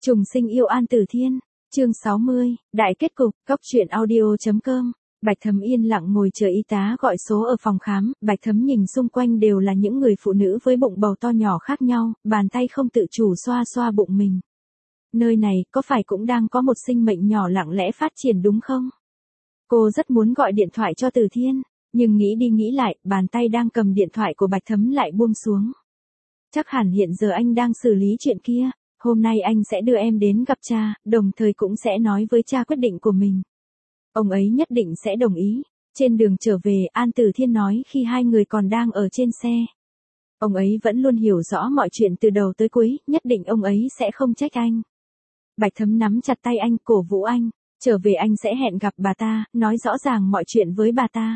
Trùng sinh yêu An Tử Thiên, chương 60, đại kết cục, góc truyện audio.com. Bạch Thấm yên lặng ngồi chờ y tá gọi số ở phòng khám, Bạch Thấm nhìn xung quanh đều là những người phụ nữ với bụng bầu to nhỏ khác nhau, bàn tay không tự chủ xoa xoa bụng mình. Nơi này, có phải cũng đang có một sinh mệnh nhỏ lặng lẽ phát triển đúng không? Cô rất muốn gọi điện thoại cho Tử Thiên, nhưng nghĩ đi nghĩ lại, bàn tay đang cầm điện thoại của Bạch Thấm lại buông xuống. Chắc hẳn hiện giờ anh đang xử lý chuyện kia. Hôm nay anh sẽ đưa em đến gặp cha, đồng thời cũng sẽ nói với cha quyết định của mình. Ông ấy nhất định sẽ đồng ý. Trên đường trở về, An Tử Thiên nói khi hai người còn đang ở trên xe. Ông ấy vẫn luôn hiểu rõ mọi chuyện từ đầu tới cuối, nhất định ông ấy sẽ không trách anh. Bạch Thấm nắm chặt tay anh, cổ vũ anh. Trở về anh sẽ hẹn gặp bà ta, nói rõ ràng mọi chuyện với bà ta.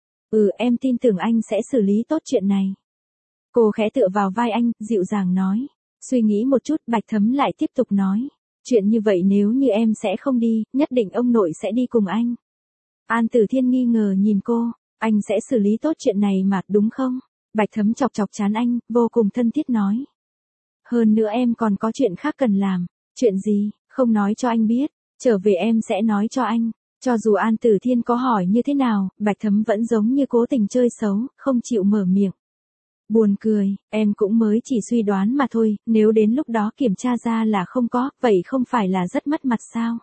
Em tin tưởng anh sẽ xử lý tốt chuyện này. Cô khẽ tựa vào vai anh, dịu dàng nói. Suy nghĩ một chút, Bạch Thấm lại tiếp tục nói. Chuyện như vậy nếu như em sẽ không đi, nhất định ông nội sẽ đi cùng anh. An Tử Thiên nghi ngờ nhìn cô. Anh sẽ xử lý tốt chuyện này mà, đúng không? Bạch Thấm chọc chọc trán anh, vô cùng thân thiết nói. Hơn nữa em còn có chuyện khác cần làm. Chuyện gì, không nói cho anh biết. Trở về em sẽ nói cho anh. Cho dù An Tử Thiên có hỏi như thế nào, Bạch Thấm vẫn giống như cố tình chơi xấu, không chịu mở miệng. Buồn cười, em cũng mới chỉ suy đoán mà thôi, nếu đến lúc đó kiểm tra ra là không có, vậy không phải là rất mất mặt sao?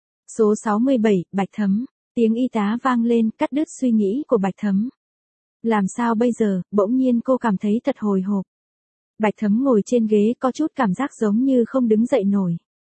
Số 67, Bạch Thấm, tiếng y tá vang lên, cắt đứt suy nghĩ của Bạch Thấm. Làm sao bây giờ, bỗng nhiên cô cảm thấy thật hồi hộp. Bạch Thấm ngồi trên ghế có chút cảm giác giống như không đứng dậy nổi.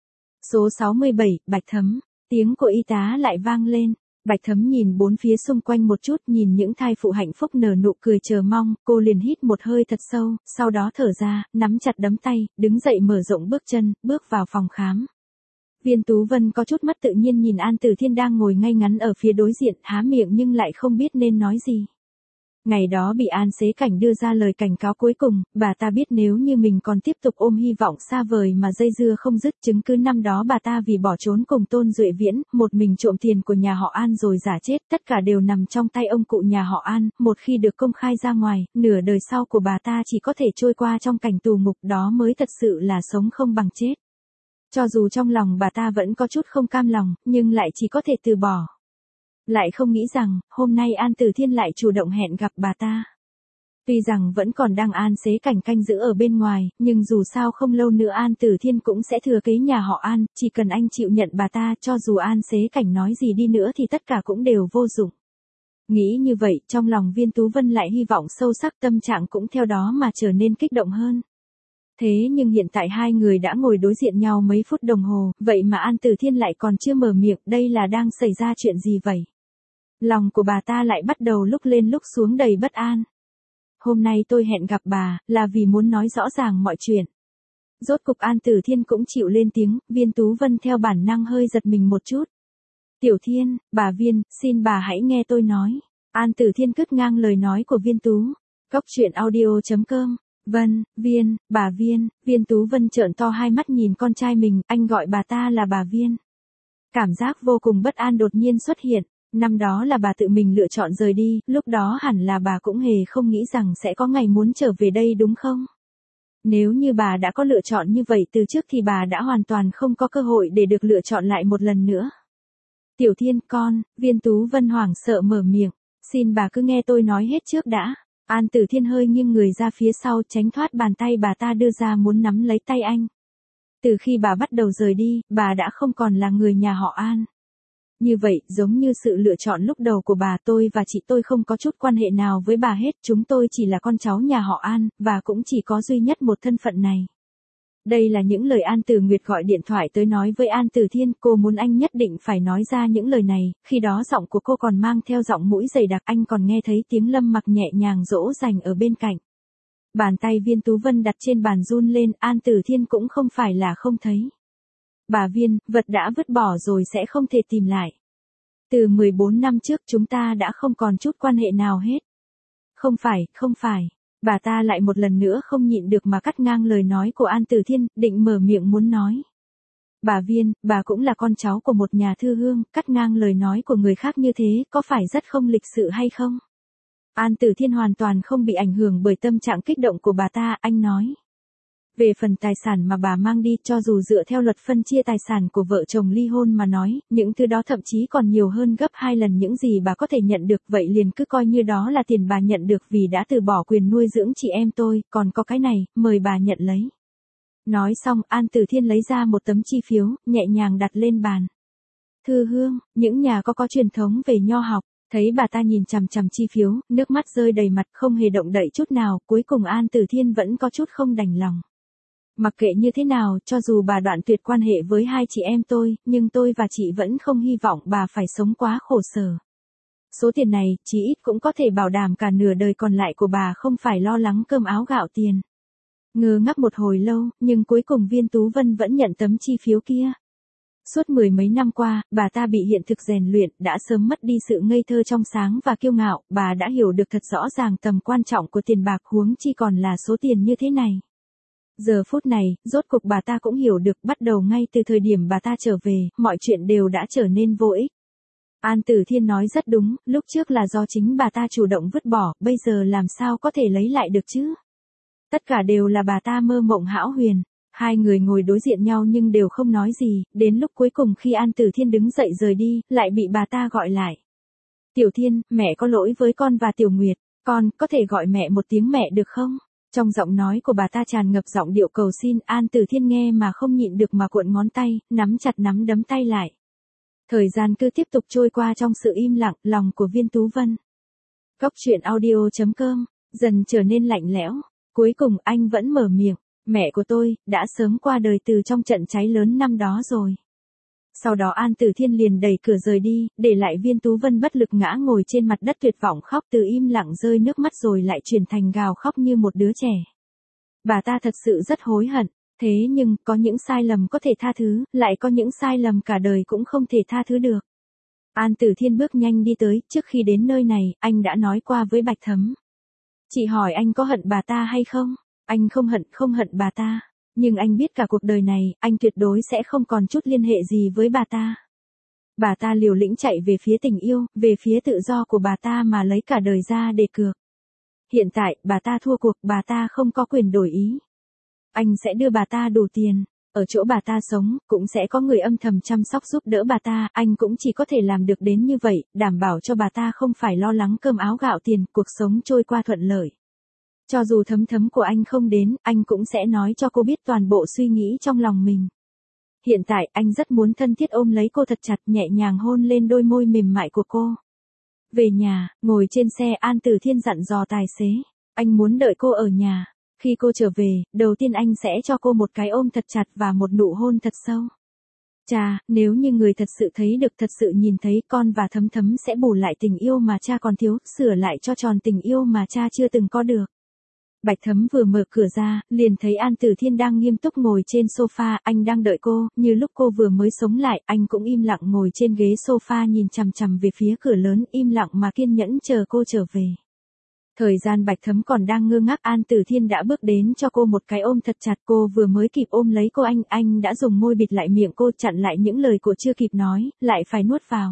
Số 67, Bạch Thấm, tiếng của y tá lại vang lên. Bạch Thấm nhìn bốn phía xung quanh một chút, nhìn những thai phụ hạnh phúc nở nụ cười chờ mong, cô liền hít một hơi thật sâu, sau đó thở ra, nắm chặt đấm tay, đứng dậy mở rộng bước chân, bước vào phòng khám. Viên Tú Vân có chút mất tự nhiên nhìn An Tử Thiên đang ngồi ngay ngắn ở phía đối diện, há miệng nhưng lại không biết nên nói gì. Ngày đó bị An Xế Cảnh đưa ra lời cảnh cáo cuối cùng, bà ta biết nếu như mình còn tiếp tục ôm hy vọng xa vời mà dây dưa không dứt, chứng cứ năm đó bà ta vì bỏ trốn cùng Tôn Duệ Viễn, một mình trộm tiền của nhà họ An rồi giả chết, tất cả đều nằm trong tay ông cụ nhà họ An, một khi được công khai ra ngoài, nửa đời sau của bà ta chỉ có thể trôi qua trong cảnh tù ngục, đó mới thật sự là sống không bằng chết. Cho dù trong lòng bà ta vẫn có chút không cam lòng, nhưng lại chỉ có thể từ bỏ. Lại không nghĩ rằng, hôm nay An Tử Thiên lại chủ động hẹn gặp bà ta. Tuy rằng vẫn còn đang An Xế Cảnh canh giữ ở bên ngoài, nhưng dù sao không lâu nữa An Tử Thiên cũng sẽ thừa kế nhà họ An, chỉ cần anh chịu nhận bà ta, cho dù An Xế Cảnh nói gì đi nữa thì tất cả cũng đều vô dụng. Nghĩ như vậy, trong lòng Viên Tú Vân lại hy vọng sâu sắc, tâm trạng cũng theo đó mà trở nên kích động hơn. Thế nhưng hiện tại hai người đã ngồi đối diện nhau mấy phút đồng hồ, vậy mà An Tử Thiên lại còn chưa mở miệng, đây là đang xảy ra chuyện gì vậy? Lòng của bà ta lại bắt đầu lúc lên lúc xuống đầy bất an. Hôm nay tôi hẹn gặp bà, là vì muốn nói rõ ràng mọi chuyện. Rốt cục An Tử Thiên cũng chịu lên tiếng, Viên Tú Vân theo bản năng hơi giật mình một chút. Tiểu Thiên, bà Viên, xin bà hãy nghe tôi nói. An Tử Thiên cắt ngang lời nói của Viên Tú. Góc truyện audio.com. Vân, Viên, bà Viên, Viên Tú Vân trợn to hai mắt nhìn con trai mình, anh gọi bà ta là bà Viên. Cảm giác vô cùng bất an đột nhiên xuất hiện. Năm đó là bà tự mình lựa chọn rời đi, lúc đó hẳn là bà cũng hề không nghĩ rằng sẽ có ngày muốn trở về đây đúng không? Nếu như bà đã có lựa chọn như vậy từ trước thì bà đã hoàn toàn không có cơ hội để được lựa chọn lại một lần nữa. Tiểu Thiên con, Viên Tú Vân hoảng sợ mở miệng, xin bà cứ nghe tôi nói hết trước đã. An Tử Thiên hơi nghiêng người ra phía sau tránh thoát bàn tay bà ta đưa ra muốn nắm lấy tay anh. Từ khi bà bắt đầu rời đi, bà đã không còn là người nhà họ An. Như vậy, giống như sự lựa chọn lúc đầu của bà, tôi và chị tôi không có chút quan hệ nào với bà hết, chúng tôi chỉ là con cháu nhà họ An, và cũng chỉ có duy nhất một thân phận này. Đây là những lời An Tử Nguyệt gọi điện thoại tới nói với An Tử Thiên, cô muốn anh nhất định phải nói ra những lời này, khi đó giọng của cô còn mang theo giọng mũi dày đặc, anh còn nghe thấy tiếng Lâm Mặc nhẹ nhàng dỗ dành ở bên cạnh. Bàn tay Viên Tú Vân đặt trên bàn run lên, An Tử Thiên cũng không phải là không thấy. Bà Viên, vật đã vứt bỏ rồi sẽ không thể tìm lại. Từ 14 năm trước chúng ta đã không còn chút quan hệ nào hết. Không phải. Bà ta lại một lần nữa không nhịn được mà cắt ngang lời nói của An Tử Thiên, định mở miệng muốn nói. Bà Viên, bà cũng là con cháu của một nhà thư hương, cắt ngang lời nói của người khác như thế, có phải rất không lịch sự hay không? An Tử Thiên hoàn toàn không bị ảnh hưởng bởi tâm trạng kích động của bà ta, anh nói. Về phần tài sản mà bà mang đi, cho dù dựa theo luật phân chia tài sản của vợ chồng ly hôn mà nói, những thứ đó thậm chí còn nhiều hơn gấp 2 lần những gì bà có thể nhận được, vậy liền cứ coi như đó là tiền bà nhận được vì đã từ bỏ quyền nuôi dưỡng chị em tôi, còn có cái này, mời bà nhận lấy. Nói xong, An Tử Thiên lấy ra một tấm chi phiếu, nhẹ nhàng đặt lên bàn. Thư hương, những nhà có truyền thống về nho học. Thấy bà ta nhìn chằm chằm chi phiếu, nước mắt rơi đầy mặt không hề động đậy chút nào, cuối cùng An Tử Thiên vẫn có chút không đành lòng. Mặc kệ như thế nào, cho dù bà đoạn tuyệt quan hệ với hai chị em tôi, nhưng tôi và chị vẫn không hy vọng bà phải sống quá khổ sở. Số tiền này, chí ít cũng có thể bảo đảm cả nửa đời còn lại của bà không phải lo lắng cơm áo gạo tiền. Ngơ ngác một hồi lâu, nhưng cuối cùng Viên Tú Vân vẫn nhận tấm chi phiếu kia. Suốt 10 mấy năm qua, bà ta bị hiện thực rèn luyện, đã sớm mất đi sự ngây thơ trong sáng và kiêu ngạo, bà đã hiểu được thật rõ ràng tầm quan trọng của tiền bạc, huống chi còn là số tiền như thế này. Giờ phút này, rốt cục bà ta cũng hiểu được, bắt đầu ngay từ thời điểm bà ta trở về, mọi chuyện đều đã trở nên vô ích. An Tử Thiên nói rất đúng, lúc trước là do chính bà ta chủ động vứt bỏ, bây giờ làm sao có thể lấy lại được chứ? Tất cả đều là bà ta mơ mộng hão huyền. Hai người ngồi đối diện nhau nhưng đều không nói gì, đến lúc cuối cùng khi An Tử Thiên đứng dậy rời đi, lại bị bà ta gọi lại. Tiểu Thiên, mẹ có lỗi với con và Tiểu Nguyệt, con có thể gọi mẹ một tiếng mẹ được không? Trong giọng nói của bà ta tràn ngập giọng điệu cầu xin, An Tử Thiên nghe mà không nhịn được mà cuộn ngón tay, nắm chặt nắm đấm tay lại. Thời gian cứ tiếp tục trôi qua trong sự im lặng, lòng của Viên Tú Vân. Góc truyện audio.com, dần trở nên lạnh lẽo, cuối cùng anh vẫn mở miệng. Mẹ của tôi, đã sớm qua đời từ trong trận cháy lớn năm đó rồi. Sau đó An Tử Thiên liền đẩy cửa rời đi, để lại Viên Tú Vân bất lực ngã ngồi trên mặt đất tuyệt vọng khóc, từ im lặng rơi nước mắt rồi lại chuyển thành gào khóc như một đứa trẻ. Bà ta thật sự rất hối hận, thế nhưng, có những sai lầm có thể tha thứ, lại có những sai lầm cả đời cũng không thể tha thứ được. An Tử Thiên bước nhanh đi tới, trước khi đến nơi này, anh đã nói qua với Bạch Thấm. Chị hỏi anh có hận bà ta hay không? Anh không hận bà ta, nhưng anh biết cả cuộc đời này, anh tuyệt đối sẽ không còn chút liên hệ gì với bà ta. Bà ta liều lĩnh chạy về phía tình yêu, về phía tự do của bà ta mà lấy cả đời ra để cược. Hiện tại, bà ta thua cuộc, bà ta không có quyền đổi ý. Anh sẽ đưa bà ta đủ tiền, ở chỗ bà ta sống, cũng sẽ có người âm thầm chăm sóc giúp đỡ bà ta, anh cũng chỉ có thể làm được đến như vậy, đảm bảo cho bà ta không phải lo lắng cơm áo gạo tiền, cuộc sống trôi qua thuận lợi. Cho dù Thấm Thấm của anh không đến, anh cũng sẽ nói cho cô biết toàn bộ suy nghĩ trong lòng mình. Hiện tại, anh rất muốn thân thiết ôm lấy cô thật chặt, nhẹ nhàng hôn lên đôi môi mềm mại của cô. Về nhà, ngồi trên xe, An Tử Thiên dặn dò tài xế. Anh muốn đợi cô ở nhà. Khi cô trở về, đầu tiên anh sẽ cho cô một cái ôm thật chặt và một nụ hôn thật sâu. Cha, nếu như người thật sự thấy được, thật sự nhìn thấy, con và Thấm Thấm sẽ bù lại tình yêu mà cha còn thiếu, sửa lại cho tròn tình yêu mà cha chưa từng có được. Bạch Thấm vừa mở cửa ra, liền thấy An Tử Thiên đang nghiêm túc ngồi trên sofa, anh đang đợi cô, như lúc cô vừa mới sống lại, anh cũng im lặng ngồi trên ghế sofa nhìn chằm chằm về phía cửa lớn, im lặng mà kiên nhẫn chờ cô trở về. Thời gian Bạch Thấm còn đang ngơ ngác, An Tử Thiên đã bước đến cho cô một cái ôm thật chặt, cô vừa mới kịp ôm lấy cô, anh đã dùng môi bịt lại miệng cô, chặn lại những lời cô chưa kịp nói, lại phải nuốt vào.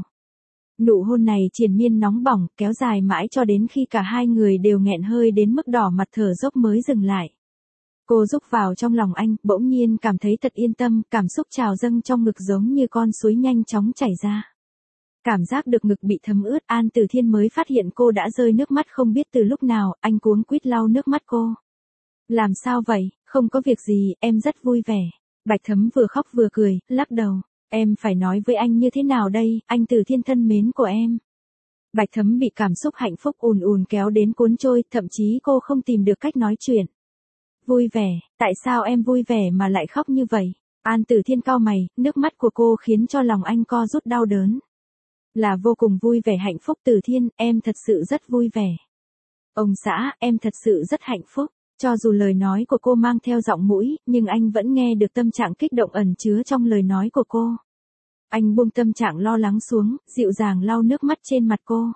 Nụ hôn này triền miên nóng bỏng, kéo dài mãi cho đến khi cả hai người đều nghẹn hơi đến mức đỏ mặt thở dốc mới dừng lại. Cô rúc vào trong lòng anh, bỗng nhiên cảm thấy thật yên tâm, cảm xúc trào dâng trong ngực giống như con suối nhanh chóng chảy ra. Cảm giác được ngực bị thấm ướt, An Tử Thiên mới phát hiện cô đã rơi nước mắt không biết từ lúc nào, anh cuống quýt lau nước mắt cô. Làm sao vậy, không có việc gì, em rất vui vẻ. Bạch Thấm vừa khóc vừa cười, lắc đầu. Em phải nói với anh như thế nào đây, anh Tử Thiên thân mến của em. Bạch Thấm bị cảm xúc hạnh phúc ùn ùn kéo đến cuốn trôi, thậm chí cô không tìm được cách nói chuyện. Vui vẻ, tại sao em vui vẻ mà lại khóc như vậy? An Tử Thiên cau mày, nước mắt của cô khiến cho lòng anh co rút đau đớn. Là vô cùng vui vẻ hạnh phúc Tử Thiên, em thật sự rất vui vẻ. Ông xã, em thật sự rất hạnh phúc. Cho dù lời nói của cô mang theo giọng mũi, nhưng anh vẫn nghe được tâm trạng kích động ẩn chứa trong lời nói của cô. Anh buông tâm trạng lo lắng xuống, dịu dàng lau nước mắt trên mặt cô.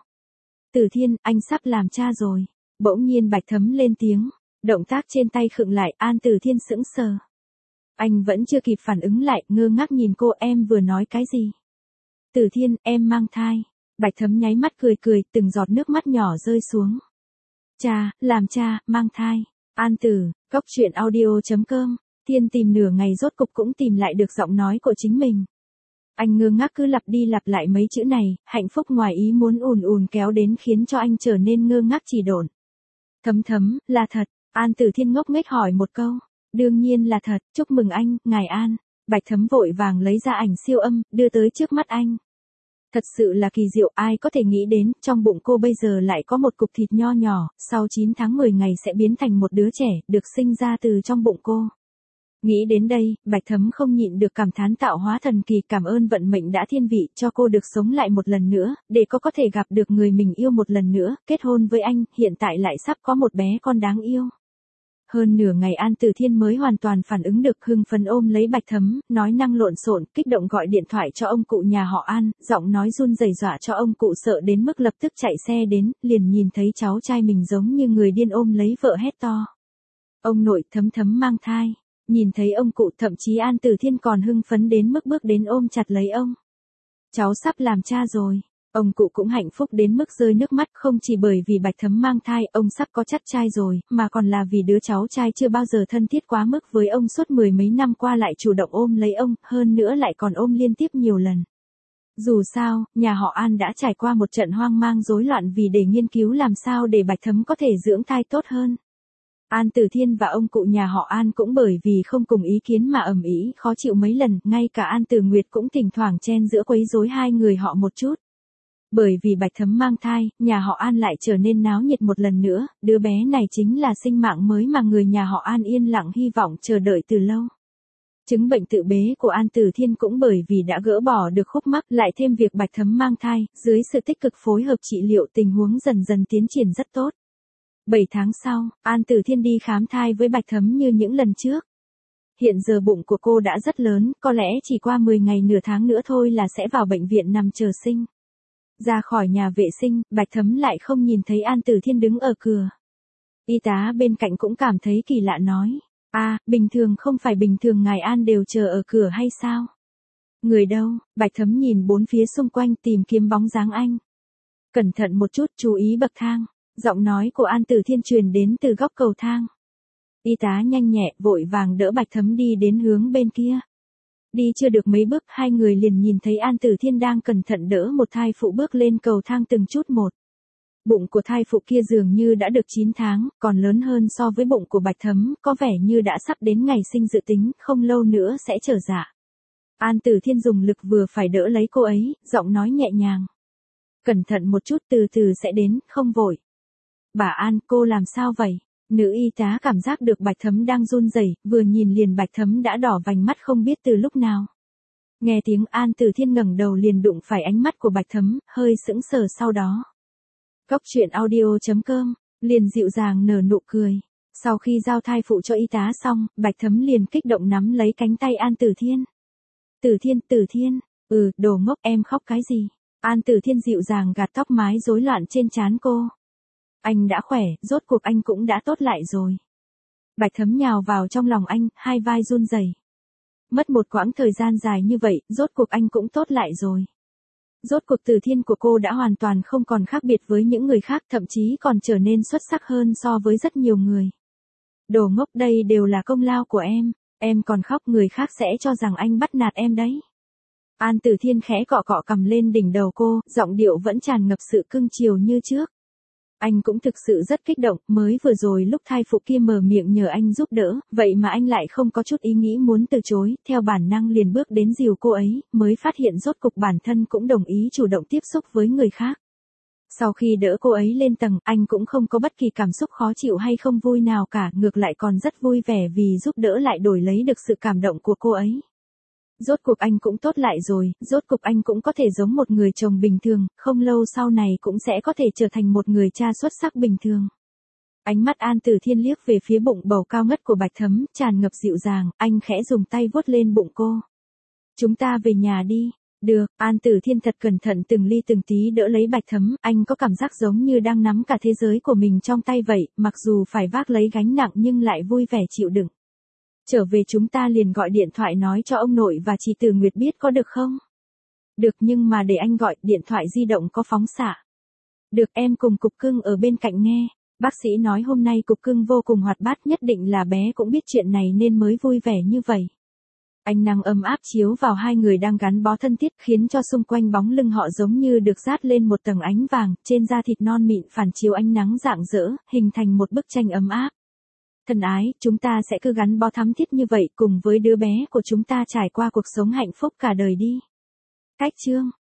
Tử Thiên, anh sắp làm cha rồi. Bỗng nhiên Bạch Thấm lên tiếng. Động tác trên tay khựng lại, An Tử Thiên sững sờ. Anh vẫn chưa kịp phản ứng lại, ngơ ngác nhìn cô, em vừa nói cái gì? Tử Thiên, em mang thai. Bạch Thấm nháy mắt cười cười, từng giọt nước mắt nhỏ rơi xuống. Cha, làm cha, mang thai. An Tử, góc truyện audio.com Thiên tìm nửa ngày rốt cục cũng tìm lại được giọng nói của chính mình. Anh ngơ ngác cứ lặp đi lặp lại mấy chữ này, hạnh phúc ngoài ý muốn ùn ùn kéo đến khiến cho anh trở nên ngơ ngác chỉ độn. Thấm thấm, là thật, An Tử Thiên ngốc nghếch hỏi một câu. Đương nhiên là thật, chúc mừng anh, ngài An. Bạch Thấm vội vàng lấy ra ảnh siêu âm, đưa tới trước mắt anh. Thật sự là kỳ diệu, ai có thể nghĩ đến, trong bụng cô bây giờ lại có một cục thịt nho nhỏ, sau 9 tháng 10 ngày sẽ biến thành một đứa trẻ, được sinh ra từ trong bụng cô. Nghĩ đến đây, Bạch Thấm không nhịn được cảm thán tạo hóa thần kỳ, cảm ơn vận mệnh đã thiên vị cho cô được sống lại một lần nữa, để cô có thể gặp được người mình yêu một lần nữa, kết hôn với anh, hiện tại lại sắp có một bé con đáng yêu. Hơn nửa ngày An Tử Thiên mới hoàn toàn phản ứng được, hưng phấn ôm lấy Bạch Thấm, nói năng lộn xộn, kích động gọi điện thoại cho ông cụ nhà họ An, giọng nói run rẩy dọa cho ông cụ sợ đến mức lập tức chạy xe đến, liền nhìn thấy cháu trai mình giống như người điên ôm lấy vợ hét to. Ông nội, Thấm Thấm mang thai. Nhìn thấy ông cụ, thậm chí An Tử Thiên còn hưng phấn đến mức bước đến ôm chặt lấy ông. Cháu sắp làm cha rồi. Ông cụ cũng hạnh phúc đến mức rơi nước mắt, không chỉ bởi vì Bạch Thấm mang thai, ông sắp có chắc trai rồi, mà còn là vì đứa cháu trai chưa bao giờ thân thiết quá mức với ông suốt 10 mấy năm qua lại chủ động ôm lấy ông, hơn nữa lại còn ôm liên tiếp nhiều lần. Dù sao, nhà họ An đã trải qua một trận hoang mang rối loạn vì để nghiên cứu làm sao để Bạch Thấm có thể dưỡng thai tốt hơn. An Tử Thiên và ông cụ nhà họ An cũng bởi vì không cùng ý kiến mà ầm ĩ khó chịu mấy lần, ngay cả An Tử Nguyệt cũng thỉnh thoảng chen giữa quấy rối hai người họ một chút. Bởi vì Bạch Thấm mang thai, nhà họ An lại trở nên náo nhiệt một lần nữa, đứa bé này chính là sinh mạng mới mà người nhà họ An yên lặng hy vọng chờ đợi từ lâu. Chứng bệnh tự bế của An Tử Thiên cũng bởi vì đã gỡ bỏ được khúc mắc, lại thêm việc Bạch Thấm mang thai, dưới sự tích cực phối hợp trị liệu tình huống dần dần tiến triển rất tốt. 7 tháng sau, An Tử Thiên đi khám thai với Bạch Thấm như những lần trước. Hiện giờ bụng của cô đã rất lớn, có lẽ chỉ qua 10 ngày nửa tháng nữa thôi là sẽ vào bệnh viện nằm chờ sinh. Ra khỏi nhà vệ sinh, Bạch Thấm lại không nhìn thấy An Tử Thiên đứng ở cửa. Y tá bên cạnh cũng cảm thấy kỳ lạ nói. Bình thường không phải bình thường ngài An đều chờ ở cửa hay sao? Người đâu? Bạch Thấm nhìn bốn phía xung quanh tìm kiếm bóng dáng anh. Cẩn thận một chút, chú ý bậc thang. Giọng nói của An Tử Thiên truyền đến từ góc cầu thang. Y tá nhanh nhẹ vội vàng đỡ Bạch Thấm đi đến hướng bên kia. Đi chưa được mấy bước, hai người liền nhìn thấy An Tử Thiên đang cẩn thận đỡ một thai phụ bước lên cầu thang từng chút một. Bụng của thai phụ kia dường như đã được 9 tháng, còn lớn hơn so với bụng của Bạch Thấm, có vẻ như đã sắp đến ngày sinh dự tính, không lâu nữa sẽ trở dạ. An Tử Thiên dùng lực vừa phải đỡ lấy cô ấy, giọng nói nhẹ nhàng. Cẩn thận một chút, từ từ sẽ đến, không vội. Bà An, cô làm sao vậy? Nữ y tá cảm giác được Bạch Thấm đang run rẩy, vừa nhìn liền Bạch Thấm đã đỏ vành mắt không biết từ lúc nào. Nghe tiếng An Tử Thiên ngẩng đầu liền đụng phải ánh mắt của Bạch Thấm, hơi sững sờ sau đó. Cóc truyện audio.com, liền dịu dàng nở nụ cười. Sau khi giao thai phụ cho y tá xong, Bạch Thấm liền kích động nắm lấy cánh tay An Tử Thiên. Tử Thiên, đồ ngốc, em khóc cái gì? An Tử Thiên dịu dàng gạt tóc mái rối loạn trên trán cô. Anh đã khỏe, rốt cuộc anh cũng đã tốt lại rồi. Bạch Thấm nhào vào trong lòng anh, hai vai run rẩy. Mất một quãng thời gian dài như vậy, rốt cuộc anh cũng tốt lại rồi. Rốt cuộc Tử Thiên của cô đã hoàn toàn không còn khác biệt với những người khác, thậm chí còn trở nên xuất sắc hơn so với rất nhiều người. Đồ ngốc, đây đều là công lao của em còn khóc người khác sẽ cho rằng anh bắt nạt em đấy. An Tử Thiên khẽ cọ cọ cằm lên đỉnh đầu cô, giọng điệu vẫn tràn ngập sự cưng chiều như trước. Anh cũng thực sự rất kích động, mới vừa rồi lúc thai phụ kia mở miệng nhờ anh giúp đỡ, vậy mà anh lại không có chút ý nghĩ muốn từ chối, theo bản năng liền bước đến dìu cô ấy, mới phát hiện rốt cục bản thân cũng đồng ý chủ động tiếp xúc với người khác. Sau khi đỡ cô ấy lên tầng, anh cũng không có bất kỳ cảm xúc khó chịu hay không vui nào cả, ngược lại còn rất vui vẻ vì giúp đỡ lại đổi lấy được sự cảm động của cô ấy. Rốt cuộc anh cũng tốt lại rồi, rốt cuộc anh cũng có thể giống một người chồng bình thường, không lâu sau này cũng sẽ có thể trở thành một người cha xuất sắc bình thường. Ánh mắt An Tử Thiên liếc về phía bụng bầu cao ngất của Bạch Thấm, tràn ngập dịu dàng, anh khẽ dùng tay vuốt lên bụng cô. Chúng ta về nhà đi. Được, An Tử Thiên thật cẩn thận từng ly từng tí đỡ lấy Bạch Thấm, anh có cảm giác giống như đang nắm cả thế giới của mình trong tay vậy, mặc dù phải vác lấy gánh nặng nhưng lại vui vẻ chịu đựng. Trở về chúng ta liền gọi điện thoại nói cho ông nội và chị Từ Nguyệt biết có được không? Được, nhưng mà để anh gọi, điện thoại di động có phóng xạ. Được, em cùng cục cưng ở bên cạnh nghe. Bác sĩ nói hôm nay cục cưng vô cùng hoạt bát, nhất định là bé cũng biết chuyện này nên mới vui vẻ như vậy. Ánh nắng ấm áp chiếu vào hai người đang gắn bó thân thiết, khiến cho xung quanh bóng lưng họ giống như được dát lên một tầng ánh vàng, trên da thịt non mịn phản chiếu ánh nắng rạng rỡ, hình thành một bức tranh ấm áp. Thân ái, chúng ta sẽ cứ gắn bó thắm thiết như vậy cùng với đứa bé của chúng ta trải qua cuộc sống hạnh phúc cả đời đi. Cách chương